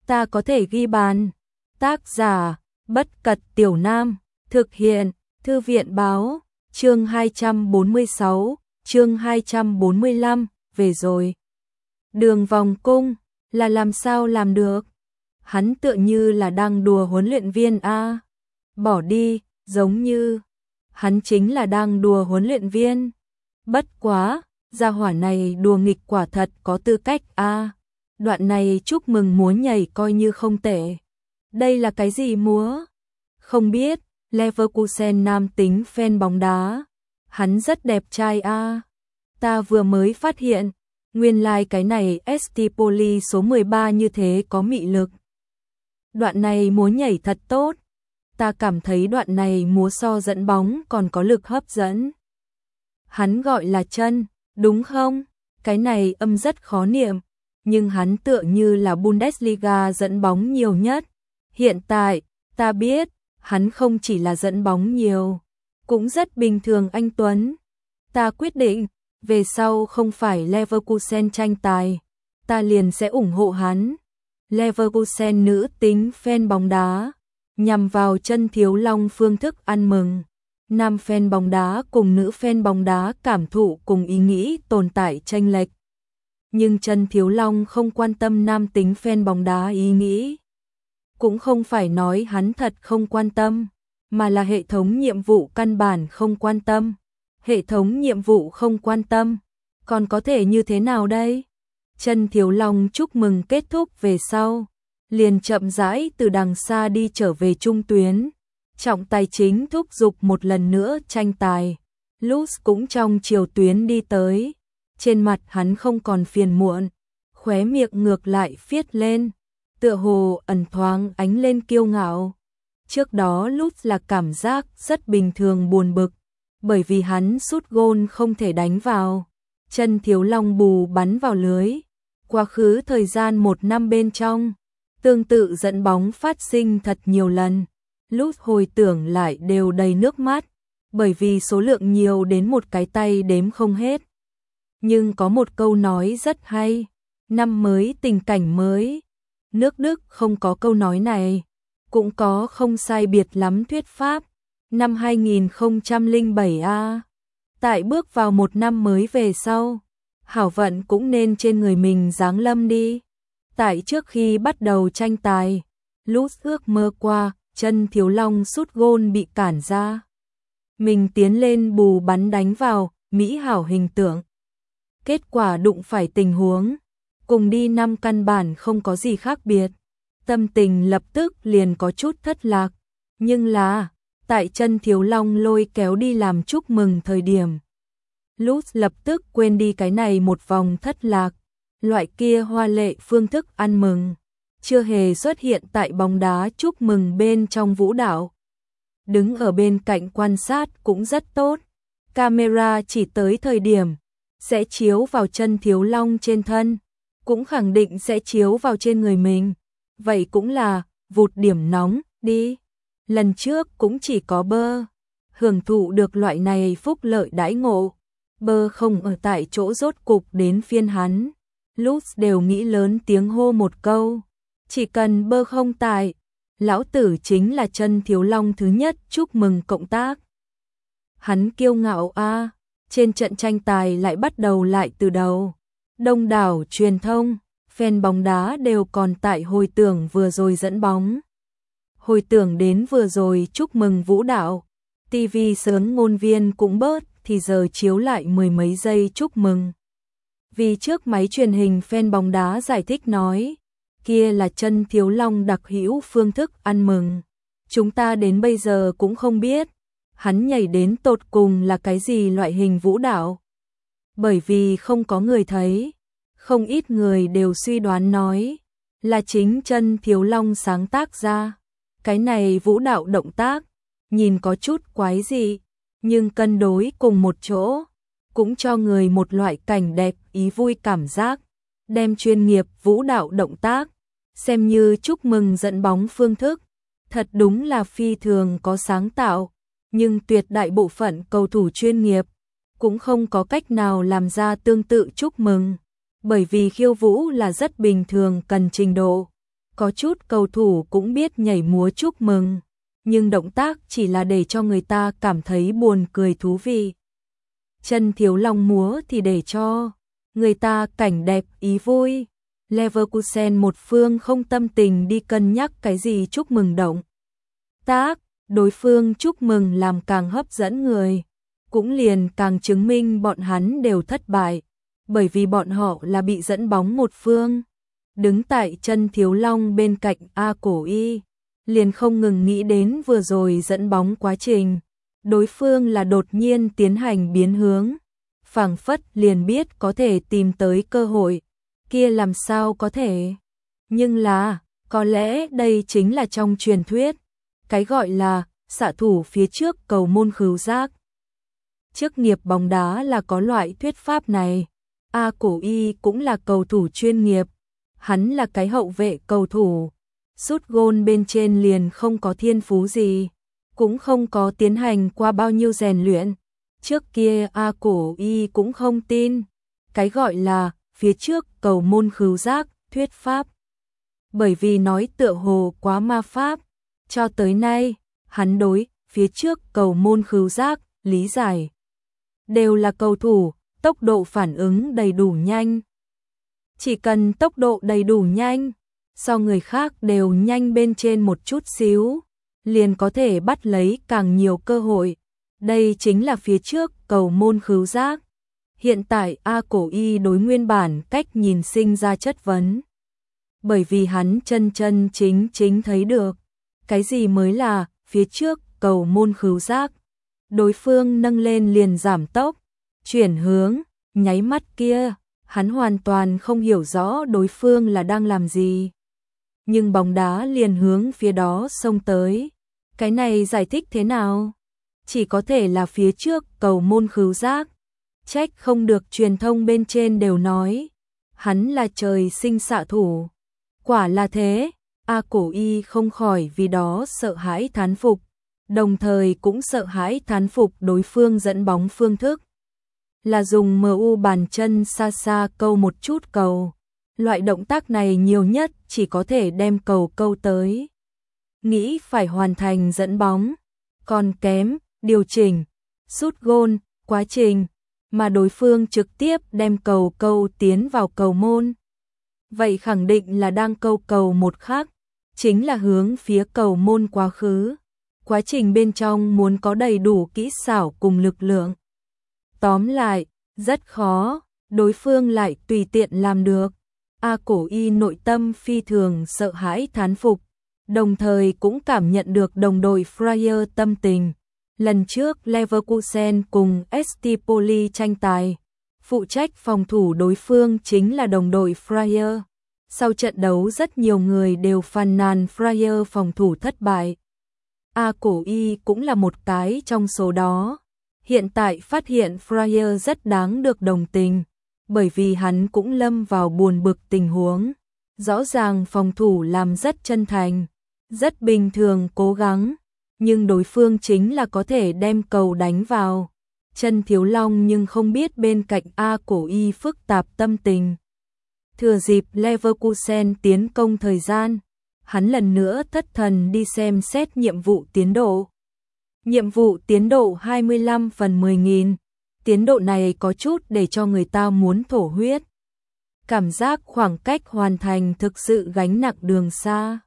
ta có thể ghi bàn. Tác giả, Bất Cật Tiểu Nam, thực hiện, Thư viện báo, chương 246, chương 245, về rồi. Đường vòng cung, là làm sao làm được? Hắn tựa như là đang đùa huấn luyện viên a. Bỏ đi, giống như hắn chính là đang đùa huấn luyện viên. Bất quá, gia hỏa này đùa nghịch quả thật có tư cách a. Đoạn này chúc mừng múa nhảy coi như không tệ. Đây là cái gì múa? Không biết, Leverkusen nam tính fan bóng đá. Hắn rất đẹp trai a. Ta vừa mới phát hiện, nguyên lai cái này Estipoli số 13 như thế có mị lực. Đoạn này múa nhảy thật tốt. Ta cảm thấy đoạn này múa so dẫn bóng còn có lực hấp dẫn. Hắn gọi là chân, đúng không? Cái này âm rất khó niệm, nhưng hắn tựa như là Bundesliga dẫn bóng nhiều nhất. Hiện tại, ta biết, hắn không chỉ là dẫn bóng nhiều, cũng rất bình thường anh Tuấn. Ta quyết định, về sau không phải Leverkusen tranh tài, ta liền sẽ ủng hộ hắn. Leverkusen nữ tính fan bóng đá, nhằm vào Chân Thiếu Long phương thức ăn mừng. Nam fan bóng đá cùng nữ fan bóng đá cảm thụ cùng ý nghĩ tồn tại chênh lệch. Nhưng Chân Thiếu Long không quan tâm nam tính fan bóng đá ý nghĩ. Cũng không phải nói hắn thật không quan tâm, mà là hệ thống nhiệm vụ căn bản không quan tâm. Hệ thống nhiệm vụ không quan tâm, còn có thể như thế nào đây? Chân Thiếu Long chúc mừng kết thúc về sau, liền chậm rãi từ đằng xa đi trở về trung tuyến. Trọng tài chính thúc giục một lần nữa tranh tài. Lutz cũng trong chiều tuyến đi tới. Trên mặt hắn không còn phiền muộn, khóe miệng ngược lại phiết lên, tựa hồ ẩn thoáng ánh lên kiêu ngạo. Trước đó Lutz là cảm giác rất bình thường buồn bực, bởi vì hắn sút gôn không thể đánh vào. Chân Thiếu Long bù bắn vào lưới. Quá khứ thời gian 1 năm bên trong, tương tự dẫn bóng phát sinh thật nhiều lần. Lutz hồi tưởng lại đều đầy nước mắt, bởi vì số lượng nhiều đến một cái tay đếm không hết. Nhưng có một câu nói rất hay, năm mới tình cảnh mới. Nước Đức không có câu nói này, cũng có không sai biệt lắm thuyết pháp. Năm 2007 a, tại bước vào một năm mới về sau, hảo vận cũng nên trên người mình giáng lâm đi. Tại trước khi bắt đầu tranh tài, Lutz ước mơ qua, Chân Thiếu Long sút gôn bị cản ra. Mình tiến lên bù bắn đánh vào, mỹ hảo hình tượng. Kết quả đụng phải tình huống, cùng đi năm căn bản không có gì khác biệt. Tâm tình lập tức liền có chút thất lạc. Nhưng là, tại Chân Thiếu Long lôi kéo đi làm chúc mừng thời điểm, Lutz lập tức quên đi cái này một vòng thất lạc. Loại kia hoa lệ phương thức ăn mừng chưa hề xuất hiện tại bóng đá chúc mừng bên trong vũ đạo. Đứng ở bên cạnh quan sát cũng rất tốt. Camera chỉ tới thời điểm sẽ chiếu vào Chân Thiếu Long trên thân, cũng khẳng định sẽ chiếu vào trên người mình. Vậy cũng là vụt điểm nóng đi. Lần trước cũng chỉ có Bơ hưởng thụ được loại này phúc lợi đãi ngộ. Bơ không ở tại chỗ, rốt cục đến phiên hắn. Lutz đều nghĩ lớn tiếng hô một câu, chỉ cần Bơ không tại, lão tử chính là Chân Thiếu Long thứ nhất chúc mừng cộng tác. Hắn kiêu ngạo a. Trên trận tranh tài lại bắt đầu lại từ đầu. Đông đảo truyền thông, fan bóng đá đều còn tại hồi tưởng vừa rồi dẫn bóng. Hồi tưởng đến vừa rồi chúc mừng vũ đạo. TV sớm ngôn viên cũng bớt, thì giờ chiếu lại 10 mấy giây chúc mừng. Vì trước máy truyền hình fan bóng đá giải thích nói, kia là Chân Thiếu Long đặc hữu phương thức ăn mừng. Chúng ta đến bây giờ cũng không biết, hắn nhảy đến tột cùng là cái gì loại hình vũ đạo. Bởi vì không có người thấy, không ít người đều suy đoán nói, là chính Chân Thiếu Long sáng tác ra. Cái này vũ đạo động tác, nhìn có chút quái dị, nhưng cân đối cùng một chỗ, cũng cho người một loại cảnh đẹp ý vui cảm giác. Đem chuyên nghiệp vũ đạo động tác xem như chúc mừng dẫn bóng phương thức, thật đúng là phi thường có sáng tạo. Nhưng tuyệt đại bộ phận cầu thủ chuyên nghiệp cũng không có cách nào làm ra tương tự chúc mừng, bởi vì khiêu vũ là rất bình thường cần trình độ. Có chút cầu thủ cũng biết nhảy múa chúc mừng, nhưng động tác chỉ là để cho người ta cảm thấy buồn cười thú vị. Chân Thiếu Long múa thì để cho người ta cảnh đẹp ý vui. Leverkusen một phương không tâm tình đi cân nhắc cái gì chúc mừng động tác, đối phương chúc mừng làm càng hấp dẫn người, cũng liền càng chứng minh bọn hắn đều thất bại, bởi vì bọn họ là bị dẫn bóng một phương. Đứng tại Chân Thiếu Long bên cạnh A Cổ Y, liền không ngừng nghĩ đến vừa rồi dẫn bóng quá trình, đối phương là đột nhiên tiến hành biến hướng, phảng phất liền biết có thể tìm tới cơ hội, kia làm sao có thể. Nhưng là, có lẽ đây chính là trong truyền thuyết, cái gọi là xạ thủ phía trước cầu môn khứu giác. Chức nghiệp bóng đá là có loại thuyết pháp này. A Cổ Y cũng là cầu thủ chuyên nghiệp, hắn là cái hậu vệ cầu thủ, sút gôn bên trên liền không có thiên phú gì, cũng không có tiến hành qua bao nhiêu rèn luyện. Trước kia A Cổ Y cũng không tin cái gọi là phía trước cầu môn khứu giác thuyết pháp, bởi vì nói tựa hồ quá ma pháp. Cho tới nay, hắn đối phía trước cầu môn khứu giác lý giải đều là cầu thủ tốc độ phản ứng đầy đủ nhanh. Chỉ cần tốc độ đầy đủ nhanh, so người khác đều nhanh bên trên một chút xíu, liền có thể bắt lấy càng nhiều cơ hội. Đây chính là phía trước cầu môn khứu giác. Hiện tại A Cổ Y đối nguyên bản cách nhìn sinh ra chất vấn. Bởi vì hắn chân chính thấy được cái gì mới là phía trước cầu môn khứu giác. Đối phương nâng lên liền giảm tốc, chuyển hướng, nháy mắt kia, hắn hoàn toàn không hiểu rõ đối phương là đang làm gì. Nhưng bóng đá liền hướng phía đó xông tới. Cái này giải thích thế nào? Chỉ có thể là phía trước cầu môn khứu giác. Trách không được truyền thông bên trên đều nói hắn là trời sinh xạ thủ. Quả là thế, A Cổ Y không khỏi vì đó sợ hãi thán phục, đồng thời cũng sợ hãi thán phục đối phương dẫn bóng phương thức. Là dùng MU bàn chân xa xa câu một chút cầu. Loại động tác này nhiều nhất chỉ có thể đem cầu câu tới. Nghĩ phải hoàn thành dẫn bóng, còn kém, điều chỉnh, sút gôn, quá trình, mà đối phương trực tiếp đem cầu câu tiến vào cầu môn. Vậy khẳng định là đang câu cầu một khác, chính là hướng phía cầu môn quá khứ. Quá trình bên trong muốn có đầy đủ kỹ xảo cùng lực lượng. Tóm lại, rất khó, đối phương lại tùy tiện làm được. A Cổ Y nội tâm phi thường sợ hãi thán phục, đồng thời cũng cảm nhận được đồng đội Fryer tâm tình. Lần trước Leverkusen cùng ST Poli tranh tài, phụ trách phòng thủ đối phương chính là đồng đội Fryer. Sau trận đấu rất nhiều người đều phàn nàn Fryer phòng thủ thất bại. A Cổ Y cũng là một cái trong số đó. Hiện tại phát hiện Fryer rất đáng được đồng tình, bởi vì hắn cũng lâm vào buồn bực tình huống. Rõ ràng phòng thủ làm rất chân thành, rất bình thường cố gắng, nhưng đối phương chính là có thể đem cầu đánh vào. Chân Thiếu Long nhưng không biết bên cạnh A Cổ Y phức tạp tâm tình. Thừa dịp Leverkusen tiến công thời gian, hắn lần nữa thất thần đi xem xét nhiệm vụ tiến độ. Nhiệm vụ tiến độ 25/10.000, tiến độ này có chút để cho người ta muốn thổ huyết. Cảm giác khoảng cách hoàn thành thực sự gánh nặng đường xa.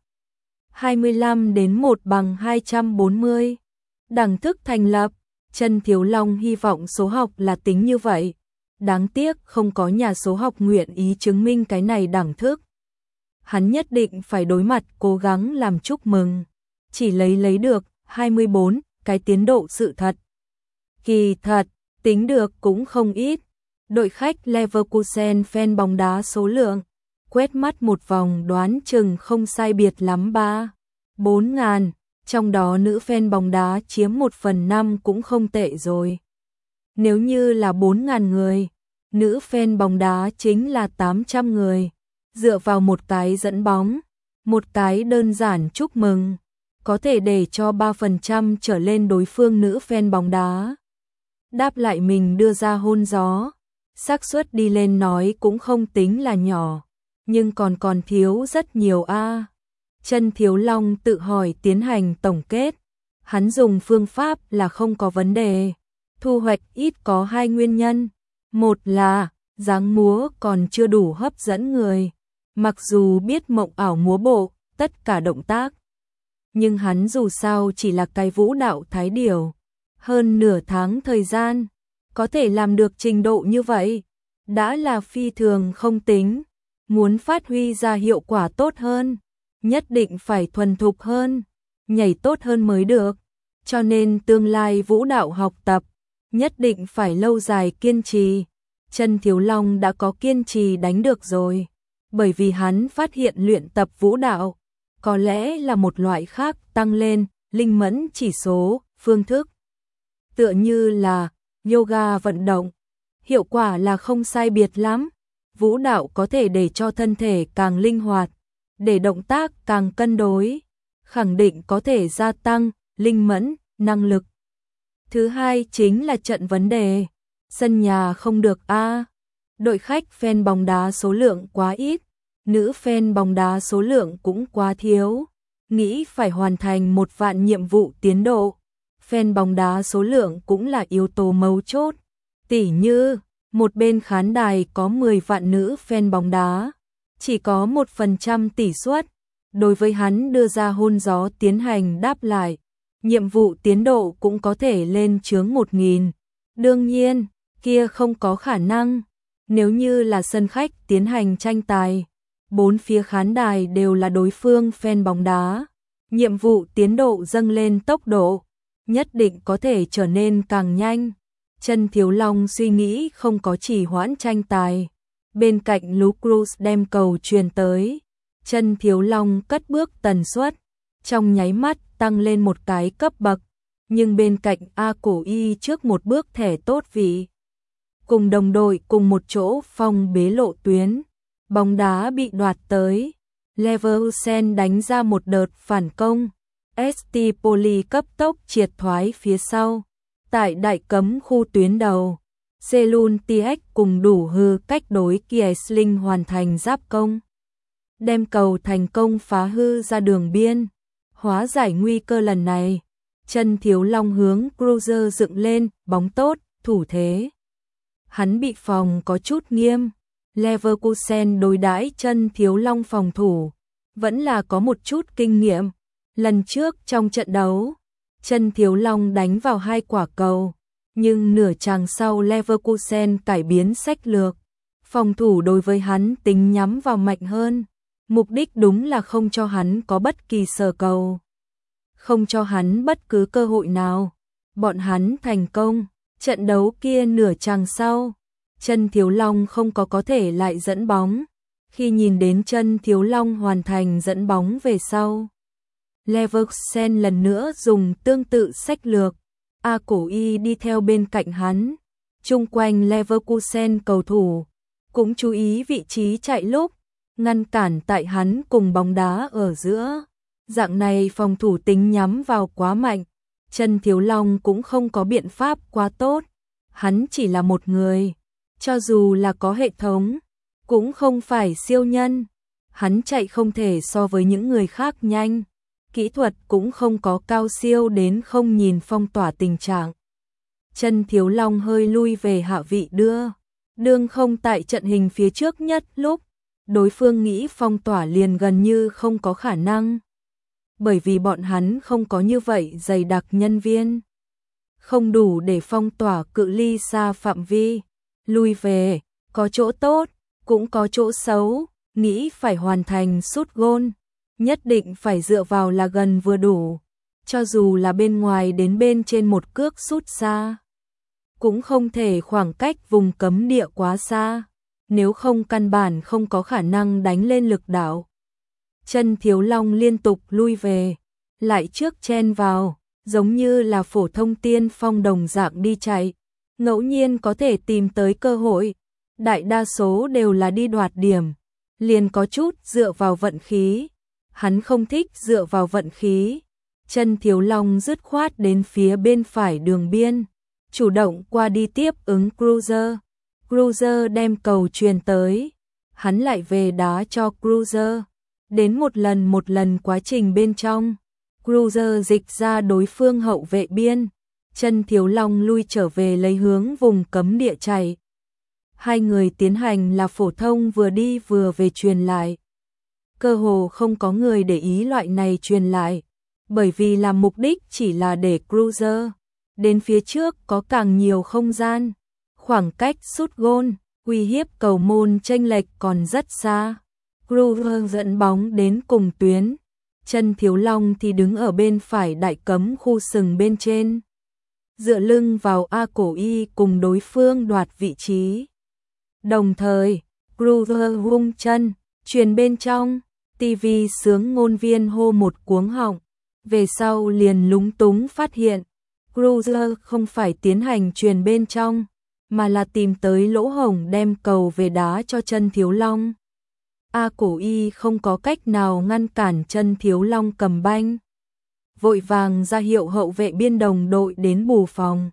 25 đến 1 bằng 240. Đẳng thức thành lập, Chân Thiếu Long hy vọng số học là tính như vậy. Đáng tiếc không có nhà số học nguyện ý chứng minh cái này đẳng thức. Hắn nhất định phải đối mặt cố gắng làm chúc mừng. Chỉ lấy được 24, cái tiến độ sự thật. Kỳ thật, tính được cũng không ít. Đội khách Leverkusen fan bóng đá số lượng, quét mắt một vòng đoán chừng không sai biệt lắm 3-4 ngàn, trong đó nữ fan bóng đá chiếm 1/5 cũng không tệ rồi. Nếu như là 4.000 người, nữ fan bóng đá chính là 800 người. Dựa vào một cái dẫn bóng, một cái đơn giản chúc mừng, có thể để cho 3% trở lên đối phương nữ fan bóng đá đáp lại mình đưa ra hôn gió. Xác suất đi lên nói cũng không tính là nhỏ, nhưng còn thiếu rất nhiều a. Chân Thiếu Long tự hỏi tiến hành tổng kết. Hắn dùng phương pháp là không có vấn đề. Thu hoạch ít có hai nguyên nhân. Một là dáng múa còn chưa đủ hấp dẫn người. Mặc dù biết mộng ảo múa bộ, tất cả động tác. Nhưng hắn dù sao chỉ là cái vũ đạo thái điểu. Hơn nửa tháng thời gian, có thể làm được trình độ như vậy. Đã là phi thường không tính. Muốn phát huy ra hiệu quả tốt hơn, nhất định phải thuần thục hơn, nhảy tốt hơn mới được. Cho nên tương lai vũ đạo học tập, nhất định phải lâu dài kiên trì. Chân Thiếu Long đã có kiên trì đánh được rồi, bởi vì hắn phát hiện luyện tập vũ đạo có lẽ là một loại khác tăng lên linh mẫn chỉ số, phương thức. Tựa như là yoga vận động, hiệu quả là không sai biệt lắm. Vũ đạo có thể để cho thân thể càng linh hoạt, để động tác càng cân đối, khẳng định có thể gia tăng linh mẫn, năng lực. Thứ hai chính là trận vấn đề. Sân nhà không được a. Đội khách fan bóng đá số lượng quá ít, nữ fan bóng đá số lượng cũng quá thiếu. Nghĩ phải hoàn thành 1 vạn nhiệm vụ tiến độ. Fan bóng đá số lượng cũng là yếu tố mấu chốt. Tỉ như, một bên khán đài có 10 vạn nữ fan bóng đá, chỉ có 1% tỷ suất. Đối với hắn đưa ra hôn gió tiến hành đáp lại, nhiệm vụ tiến độ cũng có thể lên chướng 1000. Đương nhiên, kia không có khả năng. Nếu như là sân khách tiến hành tranh tài, 4 phía khán đài đều là đối phương fan bóng đá, nhiệm vụ tiến độ dâng lên tốc độ, nhất định có thể trở nên càng nhanh. Chân Thiếu Long suy nghĩ không có trì hoãn tranh tài. Bên cạnh Lũ Cruz đem cầu truyền tới. Chân Thiếu Long cất bước tần suất, trong nháy mắt tăng lên một cái cấp bậc. Nhưng bên cạnh A Cổ Y trước một bước thẻ tốt vị. Cùng đồng đội cùng một chỗ phong bế lộ tuyến. Bóng đá bị đoạt tới. Leverkusen đánh ra một đợt phản công. ST Poli cấp tốc triệt thoái phía sau. Tại đại cấm khu tuyến đầu, Selun TX cùng đủ hư cách đối Kiesling hoàn thành giáp công. Đem cầu thành công phá hư ra đường biên. Hóa giải nguy cơ lần này. Chân Thiếu Long hướng Cruiser dựng lên, bóng tốt, thủ thế. Hắn bị phòng có chút nghiêm. Leverkusen đối đãi Chân Thiếu Long phòng thủ, vẫn là có một chút kinh nghiệm. Lần trước trong trận đấu, Chân Thiếu Long đánh vào 2 quả cầu, nhưng nửa chàng sau Leverkusen cải biến sách lược. Phòng thủ đối với hắn tính nhắm vào mạnh hơn. Mục đích đúng là không cho hắn có bất kỳ sờ cầu. Không cho hắn bất cứ cơ hội nào. Bọn hắn thành công. Trận đấu kia nửa chàng sau, Chân Thiếu Long không có thể lại dẫn bóng. Khi nhìn đến Chân Thiếu Long hoàn thành dẫn bóng về sau, Leverkusen lần nữa dùng tương tự sách lược. A Cổ Y đi theo bên cạnh hắn. Chung quanh Leverkusen cầu thủ cũng chú ý vị trí chạy lúc, ngăn cản tại hắn cùng bóng đá ở giữa. Dạng này phòng thủ tính nhắm vào quá mạnh. Chân Thiếu Long cũng không có biện pháp quá tốt. Hắn chỉ là một người. Cho dù là có hệ thống, cũng không phải siêu nhân. Hắn chạy không thể so với những người khác nhanh. Kỹ thuật cũng không có cao siêu đến không nhìn phong tỏa tình trạng. Chân Thiếu Long hơi lui về hạ vị đương không tại trận hình phía trước nhất lúc, đối phương nghĩ phong tỏa liền gần như không có khả năng. Bởi vì bọn hắn không có như vậy dày đặc nhân viên. Không đủ để phong tỏa cự ly xa phạm vi. Lui về, có chỗ tốt, cũng có chỗ xấu, nghĩ phải hoàn thành sút gôn. Nhất định phải dựa vào là gần vừa đủ. Cho dù là bên ngoài đến bên trên một cước sút xa, cũng không thể khoảng cách vùng cấm địa quá xa. Nếu không căn bản không có khả năng đánh lên lực đạo. Chân Thiếu Long liên tục lui về, lại trước chen vào, giống như là phổ thông tiên phong đồng dạng đi chạy. Ngẫu nhiên có thể tìm tới cơ hội, đại đa số đều là đi đoạt điểm, liền có chút dựa vào vận khí. Hắn không thích dựa vào vận khí. Chân Thiếu Long dứt khoát đến phía bên phải đường biên, chủ động qua đi tiếp ứng Cruiser. Cruiser đem cầu truyền tới, hắn lại về đá cho Cruiser. Đến một lần quá trình bên trong, Cruiser dịch ra đối phương hậu vệ biên, Chân Thiếu Long lui trở về lấy hướng vùng cấm địa chạy. Hai người tiến hành là phổ thông vừa đi vừa về truyền lại. Cơ hồ không có người để ý loại này truyền lại, bởi vì là mục đích chỉ là để Cruiser đến phía trước có càng nhiều không gian, khoảng cách sút gôn, uy hiếp cầu môn chênh lệch còn rất xa. Cruiser dẫn bóng đến cùng tuyến, Chân Thiếu Long thì đứng ở bên phải đại cấm khu sừng bên trên, dựa lưng vào A Cổ Y cùng đối phương đoạt vị trí. Đồng thời, Cruiser vung chân, truyền bên trong, TV sướng ngôn viên hô một cuống họng, về sau liền lúng túng phát hiện, Cruiser không phải tiến hành truyền bên trong, mà là tìm tới lỗ hổng đem cầu về đá cho Chân Thiếu Long. A Cổ Y không có cách nào ngăn cản Chân Thiếu Long cầm banh, vội vàng ra hiệu hậu vệ biên đồng đội đến bù phòng.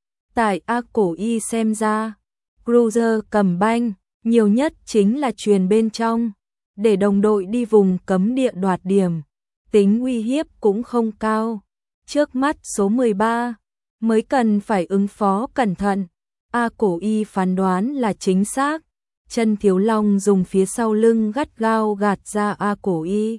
Tại A Cổ Y xem ra, Cruiser cầm banh, nhiều nhất chính là truyền bên trong, để đồng đội đi vùng cấm địa đoạt điểm, tính uy hiếp cũng không cao. Trước mắt số 13, mới cần phải ứng phó cẩn thận. A Cổ Y phán đoán là chính xác, Chân Thiếu Long dùng phía sau lưng gắt gao gạt ra A Cổ Y.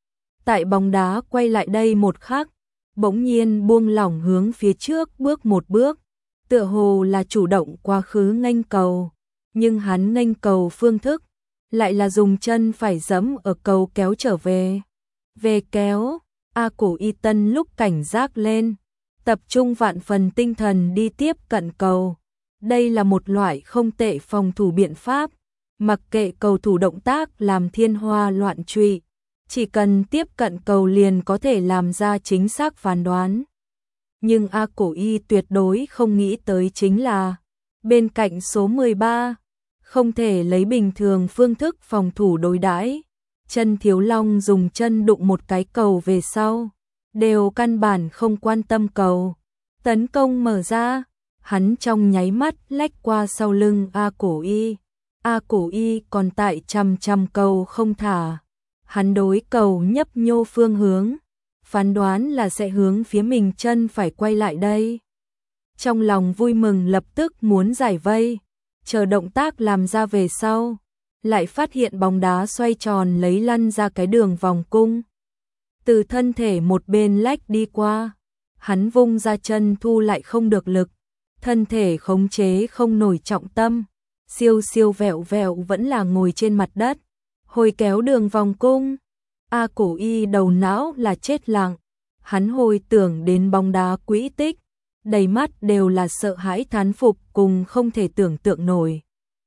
Tại bóng đá quay lại đây một khắc, bỗng nhiên buông lỏng hướng phía trước bước một bước, tựa hồ là chủ động quá khứ nghênh cầu, nhưng hắn nghênh cầu phương thức lại là dùng chân phải giẫm ở cầu kéo trở về. Về kéo, A Cổ Y tân lúc cảnh giác lên, tập trung vạn phần tinh thần đi tiếp cận cầu. Đây là một loại không tệ phòng thủ biện pháp, mặc kệ cầu thủ động tác làm thiên hoa loạn trụy, chỉ cần tiếp cận cầu liền có thể làm ra chính xác phán đoán. Nhưng A Cổ Y tuyệt đối không nghĩ tới chính là, bên cạnh số 13, không thể lấy bình thường phương thức phòng thủ đối đãi. Chân Thiếu Long dùng chân đụng một cái cầu về sau, đều căn bản không quan tâm cầu. Tấn công mở ra, hắn trong nháy mắt lách qua sau lưng A Cổ Y. A Cổ Y còn tại chằm chằm cầu không thả. Hắn đối cầu nhấp nhô phương hướng, phán đoán là sẽ hướng phía mình chân phải quay lại đây. Trong lòng vui mừng lập tức muốn giải vây, chờ động tác làm ra về sau, lại phát hiện bóng đá xoay tròn lấy lăn ra cái đường vòng cung. Từ thân thể một bên lách đi qua, hắn vung ra chân thu lại không được lực, thân thể khống chế không nổi trọng tâm, siêu siêu vẹo vẹo vẫn là ngồi trên mặt đất, hồi kéo đường vòng cung. A Cổ Y đầu não là chết lặng, hắn hồi tưởng đến bóng đá quỹ tích, đầy mắt đều là sợ hãi thán phục cùng không thể tưởng tượng nổi.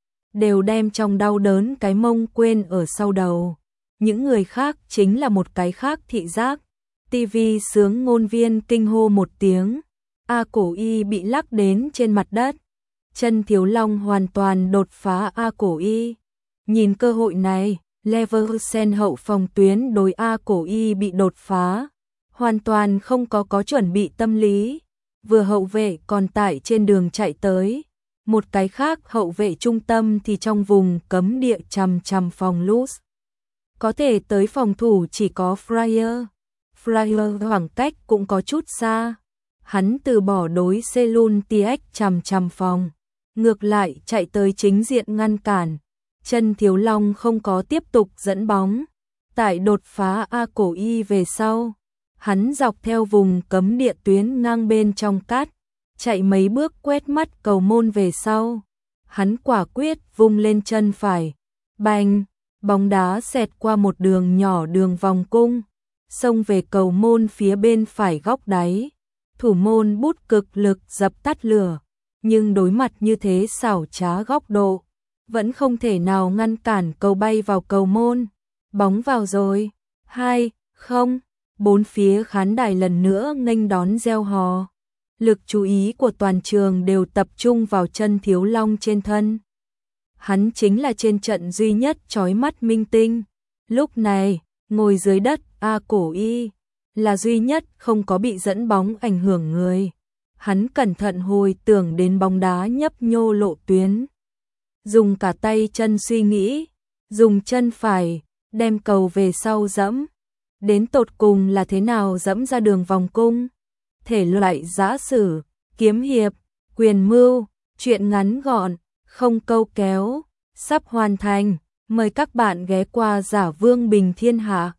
Đều đem trong đau đớn cái mông quên ở sau đầu. Những người khác chính là một cái khác thị giác. TV sướng ngôn viên kinh hô một tiếng. A Cổ Y bị lắc đến trên mặt đất. Chân Thiếu Long hoàn toàn đột phá A Cổ Y. Nhìn cơ hội này, Leverkusen hậu phòng tuyến đối A Cổ Y bị đột phá. Hoàn toàn không có chuẩn bị tâm lý. Vừa hậu vệ còn tại trên đường chạy tới. Một cái khác hậu vệ trung tâm thì trong vùng cấm địa chằm chằm phòng Luz. Có thể tới phòng thủ chỉ có Fryer. Fryer khoảng cách cũng có chút xa. Hắn từ bỏ đối Selun TX chằm chằm phòng. Ngược lại chạy tới chính diện ngăn cản. Chân Thiếu Long không có tiếp tục dẫn bóng. Tại đột phá A Cổ Y về sau. Hắn dọc theo vùng cấm địa tuyến ngang bên trong cát. Chạy mấy bước quét mắt cầu môn về sau. Hắn quả quyết vung lên chân phải. Bành, bóng đá xẹt qua một đường nhỏ đường vòng cung. Xông về cầu môn phía bên phải góc đáy. Thủ môn bút cực lực dập tắt lửa. Nhưng đối mặt như thế xảo trá góc độ. Vẫn không thể nào ngăn cản cầu bay vào cầu môn. Bóng vào rồi. 2-0. Bốn phía khán đài lần nữa nghênh đón reo hò. Lực chú ý của toàn trường đều tập trung vào Chân Thiếu Long trên thân. Hắn chính là trên trận duy nhất chói mắt minh tinh. Lúc này, ngồi dưới đất A Cổ Y là duy nhất không có bị dẫn bóng ảnh hưởng người. Hắn cẩn thận hồi tưởng đến bóng đá nhấp nhô lộ tuyến. Dùng cả tay chân suy nghĩ, dùng chân phải, đem cầu về sau dẫm. Đến tột cùng là thế nào dẫm ra đường vòng cung? Thể loại giã sử, kiếm hiệp, quyền mưu, truyện ngắn gọn, không câu kéo, sắp hoàn thành. Mời các bạn ghé qua Giả Vương Bình Thiên Hạ.